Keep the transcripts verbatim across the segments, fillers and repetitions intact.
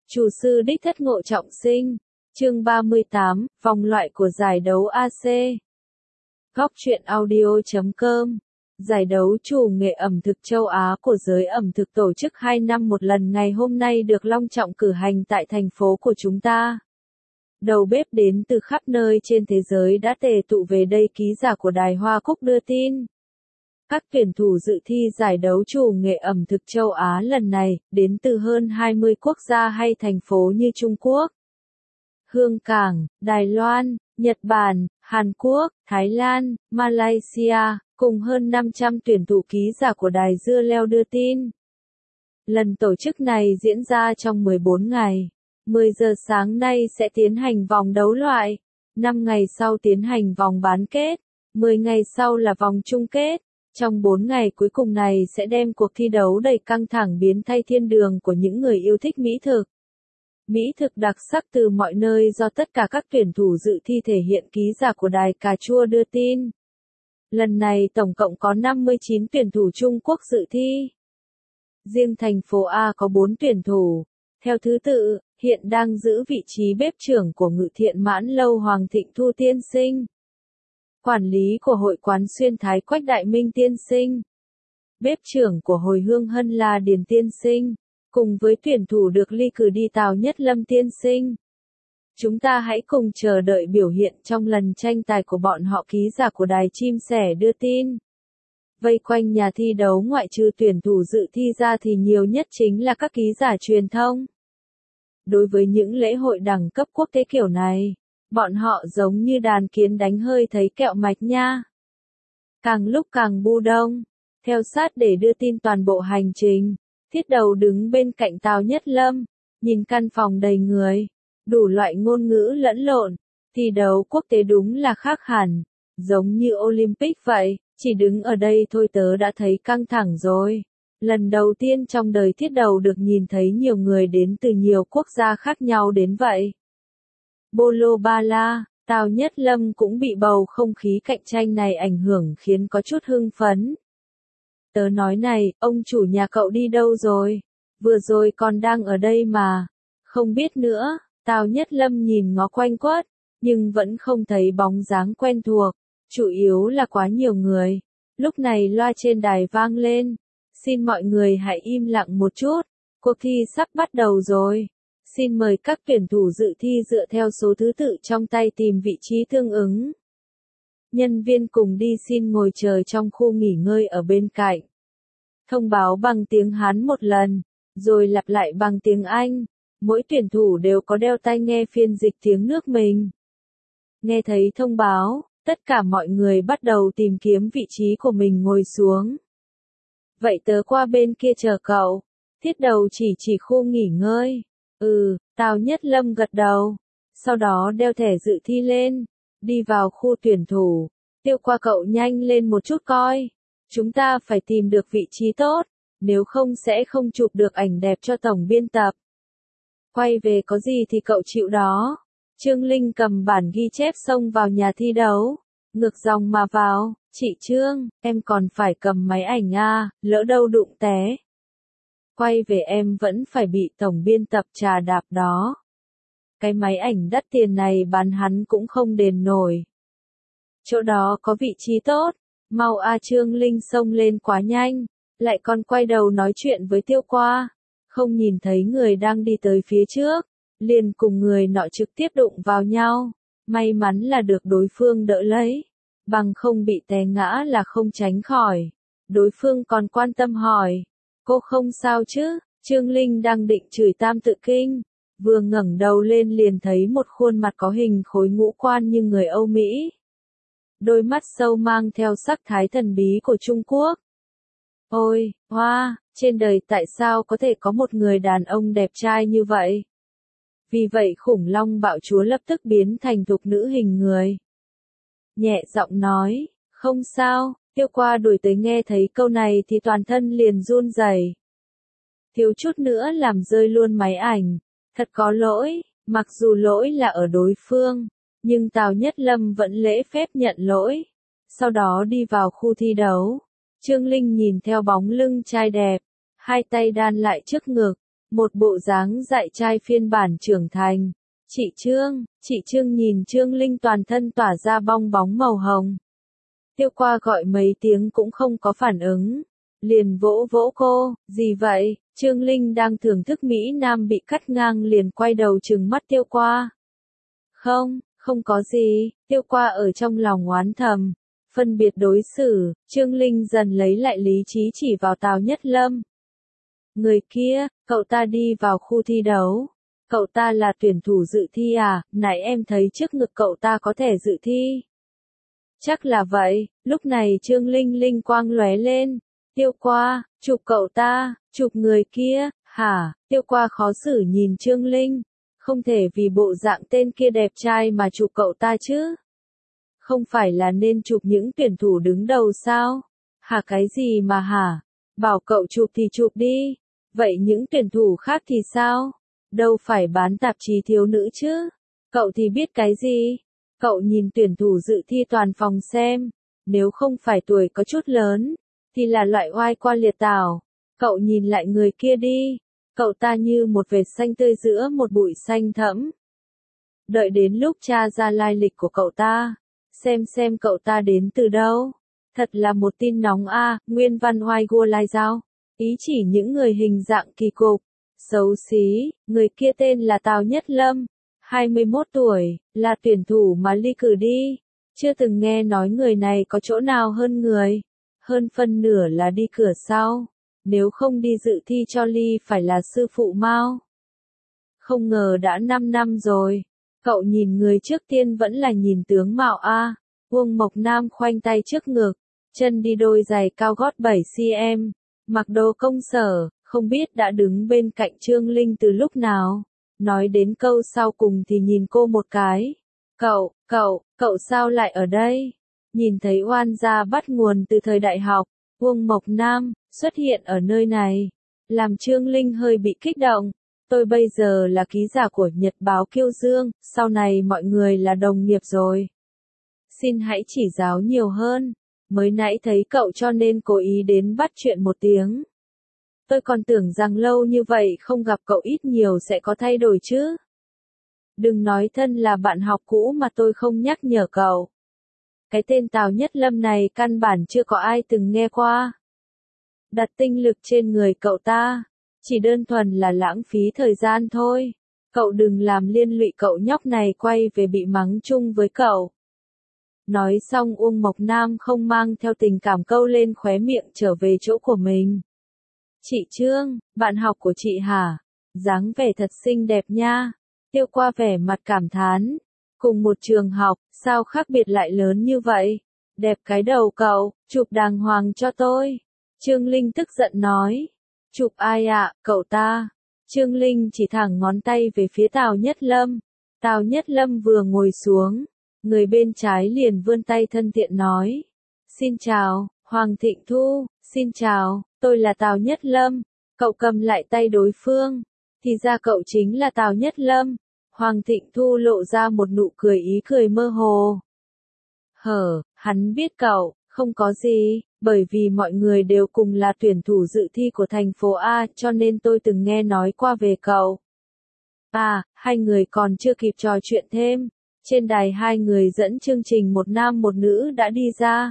Chủ sư đích thất Ngộ Trọng Sinh, chương ba mươi tám, vòng loại của giải đấu a xê. Góc truyện audio chấm com. Giải đấu chủ nghệ ẩm thực châu Á của giới ẩm thực tổ chức hai năm một lần ngày hôm nay được long trọng cử hành tại thành phố của chúng ta. Đầu bếp đến từ khắp nơi trên thế giới đã tề tụ về đây, ký giả của Đài Hoa Cúc đưa tin. Các tuyển thủ dự thi giải đấu chủ nghệ ẩm thực châu Á lần này, đến từ hơn hai mươi quốc gia hay thành phố như Trung Quốc, Hương Cảng, Đài Loan, Nhật Bản, Hàn Quốc, Thái Lan, Malaysia, cùng hơn năm trăm tuyển thủ, ký giả của Đài Dưa Leo đưa tin. Lần tổ chức này diễn ra trong mười bốn ngày. mười giờ sáng nay sẽ tiến hành vòng đấu loại, năm ngày sau tiến hành vòng bán kết, mười ngày sau là vòng chung kết. Trong bốn ngày cuối cùng này sẽ đem cuộc thi đấu đầy căng thẳng biến thay thiên đường của những người yêu thích mỹ thực. Mỹ thực đặc sắc từ mọi nơi do tất cả các tuyển thủ dự thi thể hiện, ký giả của Đài Cà Chua đưa tin. Lần này tổng cộng có năm mươi chín tuyển thủ Trung Quốc dự thi. Riêng thành phố A có bốn tuyển thủ. Theo thứ tự, hiện đang giữ vị trí bếp trưởng của Ngự Thiện Mãn Lâu Hoàng Thịnh Thu tiên sinh. Quản lý của Hội quán Xuyên Thái Quách Đại Minh tiên sinh. Bếp trưởng của Hồi Hương Hân là Điền tiên sinh. Cùng với tuyển thủ được ly cử đi Tào Nhất Lâm tiên sinh. Chúng ta hãy cùng chờ đợi biểu hiện trong lần tranh tài của bọn họ, ký giả của Đài Chim Sẻ đưa tin. Vây quanh nhà thi đấu ngoại trừ tuyển thủ dự thi ra thì nhiều nhất chính là các ký giả truyền thông. Đối với những lễ hội đẳng cấp quốc tế kiểu này, bọn họ giống như đàn kiến đánh hơi thấy kẹo mạch nha. Càng lúc càng bu đông. Theo sát để đưa tin toàn bộ hành trình, Thiết Đầu đứng bên cạnh Tào Nhất Lâm, nhìn căn phòng đầy người, đủ loại ngôn ngữ lẫn lộn. Thi đấu quốc tế đúng là khác hẳn, giống như Olympic vậy, chỉ đứng ở đây thôi tớ đã thấy căng thẳng rồi. Lần đầu tiên trong đời Thiết Đầu được nhìn thấy nhiều người đến từ nhiều quốc gia khác nhau đến vậy. Bolo Ba La, Tào Nhất Lâm cũng bị bầu không khí cạnh tranh này ảnh hưởng khiến có chút hưng phấn. Tớ nói này, ông chủ nhà cậu đi đâu rồi? Vừa rồi còn đang ở đây mà. Không biết nữa, Tào Nhất Lâm nhìn ngó quanh quất, nhưng vẫn không thấy bóng dáng quen thuộc. Chủ yếu là quá nhiều người. Lúc này loa trên đài vang lên. Xin mọi người hãy im lặng một chút. Cuộc thi sắp bắt đầu rồi. Xin mời các tuyển thủ dự thi dựa theo số thứ tự trong tay tìm vị trí tương ứng. Nhân viên cùng đi xin ngồi chờ trong khu nghỉ ngơi ở bên cạnh. Thông báo bằng tiếng Hán một lần, rồi lặp lại bằng tiếng Anh. Mỗi tuyển thủ đều có đeo tai nghe phiên dịch tiếng nước mình. Nghe thấy thông báo, tất cả mọi người bắt đầu tìm kiếm vị trí của mình ngồi xuống. Vậy tớ qua bên kia chờ cậu. Thiết Đầu chỉ chỉ khu nghỉ ngơi. Ừ, Tào Nhất Lâm gật đầu. Sau đó đeo thẻ dự thi lên. Đi vào khu tuyển thủ. Tiêu Qua cậu nhanh lên một chút coi. Chúng ta phải tìm được vị trí tốt. Nếu không sẽ không chụp được ảnh đẹp cho tổng biên tập. Quay về có gì thì cậu chịu đó. Trương Linh cầm bản ghi chép xông vào nhà thi đấu. Ngược dòng mà vào. Chị Trương, em còn phải cầm máy ảnh à, lỡ đâu đụng té. Quay về em vẫn phải bị tổng biên tập trà đạp đó. Cái máy ảnh đắt tiền này bán hắn cũng không đền nổi. Chỗ đó có vị trí tốt. Mau a Trương Linh xông lên quá nhanh. Lại còn quay đầu nói chuyện với Tiêu Qua. Không nhìn thấy người đang đi tới phía trước. Liền cùng người nọ trực tiếp đụng vào nhau. May mắn là được đối phương đỡ lấy. Bằng không bị té ngã là không tránh khỏi. Đối phương còn quan tâm hỏi. Cô không sao chứ? Trương Linh đang định chửi Tam Tự Kinh. Vừa ngẩng đầu lên liền thấy một khuôn mặt có hình khối ngũ quan như người Âu Mỹ. Đôi mắt sâu mang theo sắc thái thần bí của Trung Quốc. Ôi, hoa, trên đời tại sao có thể có một người đàn ông đẹp trai như vậy? Vì vậy khủng long bạo chúa lập tức biến thành thục nữ hình người. Nhẹ giọng nói, không sao. Tiêu Qua đuổi tới nghe thấy câu này thì toàn thân liền run rẩy. Thiếu chút nữa làm rơi luôn máy ảnh. Thật có lỗi, mặc dù lỗi là ở đối phương, nhưng Tào Nhất Lâm vẫn lễ phép nhận lỗi. Sau đó đi vào khu thi đấu. Trương Linh nhìn theo bóng lưng trai đẹp, hai tay đan lại trước ngực, một bộ dáng dạy trai phiên bản trưởng thành. Chị Trương, chị Trương nhìn Trương Linh toàn thân tỏa ra bong bóng màu hồng. Tiêu Qua gọi mấy tiếng cũng không có phản ứng. Liền vỗ vỗ cô, gì vậy? Trương Linh đang thưởng thức Mỹ Nam bị cắt ngang liền quay đầu trừng mắt Tiêu Qua. Không, không có gì, Tiêu Qua ở trong lòng oán thầm. Phân biệt đối xử, Trương Linh dần lấy lại lý trí chỉ vào Tào Nhất Lâm. Người kia, cậu ta đi vào khu thi đấu. Cậu ta là tuyển thủ dự thi à, nãy em thấy trước ngực cậu ta có thể dự thi. Chắc là vậy, lúc này Trương Linh linh quang lóe lên. Tiêu Qua, chụp cậu ta, chụp người kia, hả? Tiêu Qua khó xử nhìn Trương Linh. Không thể vì bộ dạng tên kia đẹp trai mà chụp cậu ta chứ. Không phải là nên chụp những tuyển thủ đứng đầu sao? Hả cái gì mà hả? Bảo cậu chụp thì chụp đi. Vậy những tuyển thủ khác thì sao? Đâu phải bán tạp chí thiếu nữ chứ? Cậu thì biết cái gì? Cậu nhìn tuyển thủ dự thi toàn phòng xem. Nếu không phải tuổi có chút lớn, thì là loại oai qua liệt tảo. Cậu nhìn lại người kia đi. Cậu ta như một vệt xanh tươi giữa một bụi xanh thẫm. Đợi đến lúc tra ra lai lịch của cậu ta. Xem xem cậu ta đến từ đâu. Thật là một tin nóng a, à, nguyên văn oai gua lai giao. Ý chỉ những người hình dạng kỳ cục, xấu xí, người kia tên là Tào Nhất Lâm, hai mươi mốt tuổi, là tuyển thủ mà Ly cử đi. Chưa từng nghe nói người này có chỗ nào hơn người. Hơn phân nửa là đi cửa sau. Nếu không đi dự thi cho Ly phải là sư phụ Mao. Không ngờ đã năm năm rồi. Cậu nhìn người trước tiên vẫn là nhìn tướng mạo a. Uông Mộc Nam khoanh tay trước ngực, chân đi đôi giày cao gót bảy xăng-ti-mét, mặc đồ công sở, không biết đã đứng bên cạnh Trương Linh từ lúc nào. Nói đến câu sau cùng thì nhìn cô một cái. Cậu, cậu, cậu sao lại ở đây? Nhìn thấy oan gia bắt nguồn từ thời đại học, Uông Mộc Nam xuất hiện ở nơi này, làm Trương Linh hơi bị kích động. Tôi bây giờ là ký giả của Nhật báo Kiêu Dương, sau này mọi người là đồng nghiệp rồi. Xin hãy chỉ giáo nhiều hơn, mới nãy thấy cậu cho nên cố ý đến bắt chuyện một tiếng. Tôi còn tưởng rằng lâu như vậy không gặp cậu ít nhiều sẽ có thay đổi chứ. Đừng nói thân là bạn học cũ mà tôi không nhắc nhở cậu. Cái tên Tào Nhất Lâm này căn bản chưa có ai từng nghe qua. Đặt tinh lực trên người cậu ta, chỉ đơn thuần là lãng phí thời gian thôi. Cậu đừng làm liên lụy cậu nhóc này quay về bị mắng chung với cậu. Nói xong Uông Mộc Nam không mang theo tình cảm câu lên khóe miệng trở về chỗ của mình. Chị Trương, bạn học của chị hả? Dáng vẻ thật xinh đẹp nha. Tiêu Qua vẻ mặt cảm thán. Cùng một trường học, sao khác biệt lại lớn như vậy? Đẹp cái đầu cậu, chụp đàng hoàng cho tôi. Trương Linh tức giận nói. Chụp ai ạ, cậu ta? Trương Linh chỉ thẳng ngón tay về phía Tào Nhất Lâm. Tào Nhất Lâm vừa ngồi xuống, người bên trái liền vươn tay thân thiện nói. Xin chào, Hoàng Thịnh Thu, xin chào, tôi là Tào Nhất Lâm. Cậu cầm lại tay đối phương. Thì ra cậu chính là Tào Nhất Lâm. Hoàng Thịnh Thu lộ ra một nụ cười ý cười mơ hồ. Hở, hắn biết cậu, không có gì, bởi vì mọi người đều cùng là tuyển thủ dự thi của thành phố A cho nên tôi từng nghe nói qua về cậu. À, hai người còn chưa kịp trò chuyện thêm. Trên đài hai người dẫn chương trình một nam một nữ đã đi ra.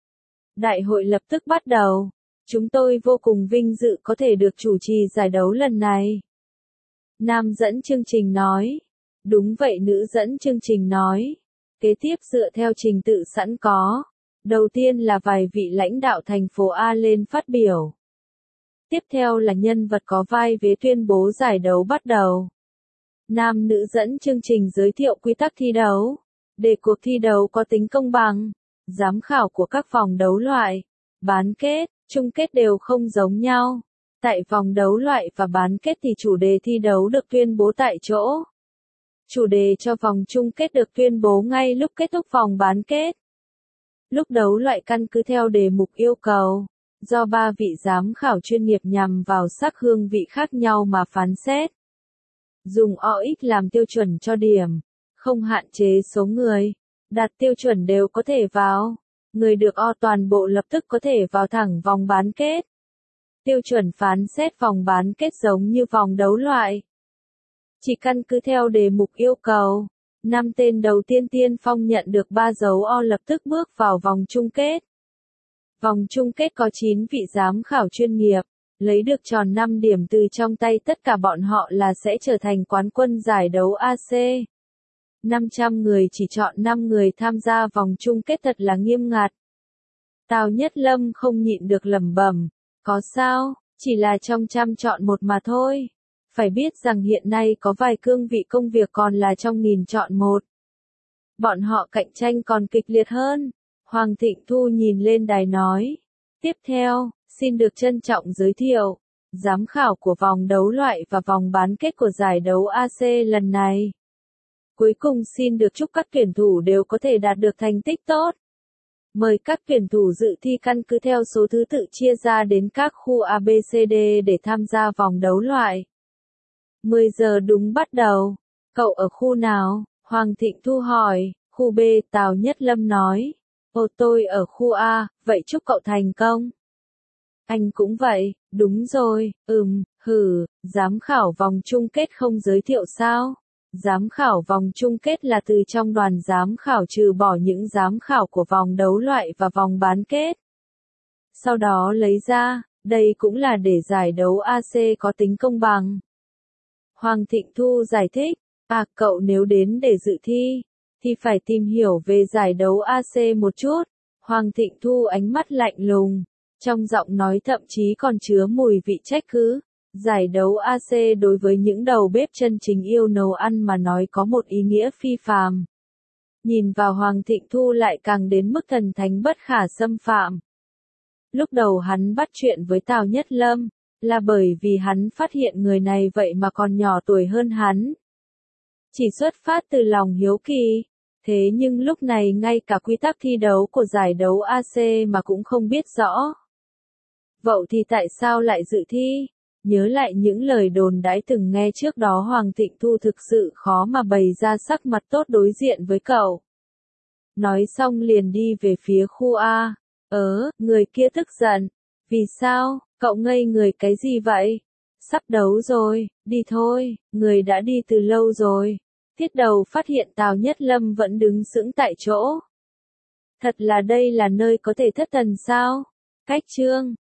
Đại hội lập tức bắt đầu. Chúng tôi vô cùng vinh dự có thể được chủ trì giải đấu lần này. Nam dẫn chương trình nói. Đúng vậy, nữ dẫn chương trình nói. Kế tiếp dựa theo trình tự sẵn có. Đầu tiên là vài vị lãnh đạo thành phố A lên phát biểu. Tiếp theo là nhân vật có vai vế tuyên bố giải đấu bắt đầu. Nam nữ dẫn chương trình giới thiệu quy tắc thi đấu. Để cuộc thi đấu có tính công bằng, giám khảo của các vòng đấu loại, bán kết, chung kết đều không giống nhau. Tại vòng đấu loại và bán kết thì chủ đề thi đấu được tuyên bố tại chỗ. Chủ đề cho vòng chung kết được tuyên bố ngay lúc kết thúc vòng bán kết. Lúc đấu loại căn cứ theo đề mục yêu cầu, do ba vị giám khảo chuyên nghiệp nhằm vào sắc hương vị khác nhau mà phán xét. Dùng o ích làm tiêu chuẩn cho điểm, không hạn chế số người, đạt tiêu chuẩn đều có thể vào. Người được O toàn bộ lập tức có thể vào thẳng vòng bán kết. Tiêu chuẩn phán xét vòng bán kết giống như vòng đấu loại. Chỉ căn cứ theo đề mục yêu cầu, năm tên đầu tiên tiên phong nhận được ba dấu O lập tức bước vào vòng chung kết. Vòng chung kết có chín vị giám khảo chuyên nghiệp, lấy được tròn năm điểm từ trong tay tất cả bọn họ là sẽ trở thành quán quân giải đấu a xê. năm trăm người chỉ chọn năm người tham gia vòng chung kết thật là nghiêm ngặt. Tào Nhất Lâm không nhịn được lẩm bẩm, có sao, chỉ là trong trăm chọn một mà thôi. Phải biết rằng hiện nay có vài cương vị công việc còn là trong nghìn chọn một. Bọn họ cạnh tranh còn kịch liệt hơn. Hoàng Thịnh Thu nhìn lên đài nói. Tiếp theo, xin được trân trọng giới thiệu, giám khảo của vòng đấu loại và vòng bán kết của giải đấu a xê lần này. Cuối cùng xin được chúc các tuyển thủ đều có thể đạt được thành tích tốt. Mời các tuyển thủ dự thi căn cứ theo số thứ tự chia ra đến các khu A B C D để tham gia vòng đấu loại. mười giờ đúng bắt đầu. Cậu ở khu nào? Hoàng Thịnh Thu hỏi. Khu B, Tào Nhất Lâm nói. Ồ, tôi ở khu A, vậy chúc cậu thành công. Anh cũng vậy, đúng rồi, ừm, hừ, giám khảo vòng chung kết không giới thiệu sao? Giám khảo vòng chung kết là từ trong đoàn giám khảo trừ bỏ những giám khảo của vòng đấu loại và vòng bán kết. Sau đó lấy ra, đây cũng là để giải đấu a xê có tính công bằng. Hoàng Thịnh Thu giải thích, à cậu nếu đến để dự thi, thì phải tìm hiểu về giải đấu a xê một chút. Hoàng Thịnh Thu ánh mắt lạnh lùng, trong giọng nói thậm chí còn chứa mùi vị trách cứ. Giải đấu a xê đối với những đầu bếp chân chính yêu nấu ăn mà nói có một ý nghĩa phi phàm. Nhìn vào Hoàng Thịnh Thu lại càng đến mức thần thánh bất khả xâm phạm. Lúc đầu hắn bắt chuyện với Tào Nhất Lâm, là bởi vì hắn phát hiện người này vậy mà còn nhỏ tuổi hơn hắn. Chỉ xuất phát từ lòng hiếu kỳ. Thế nhưng lúc này ngay cả quy tắc thi đấu của giải đấu a xê mà cũng không biết rõ. Vậy thì tại sao lại dự thi? Nhớ lại những lời đồn đãi từng nghe trước đó Hoàng Thịnh Thu thực sự khó mà bày ra sắc mặt tốt đối diện với cậu. Nói xong liền đi về phía khu A. Ớ, người kia tức giận. Vì sao, cậu ngây người cái gì vậy? Sắp đấu rồi, đi thôi, người đã đi từ lâu rồi. Tiết Đầu phát hiện Tào Nhất Lâm vẫn đứng sững tại chỗ. Thật là đây là nơi có thể thất thần sao? Cách chương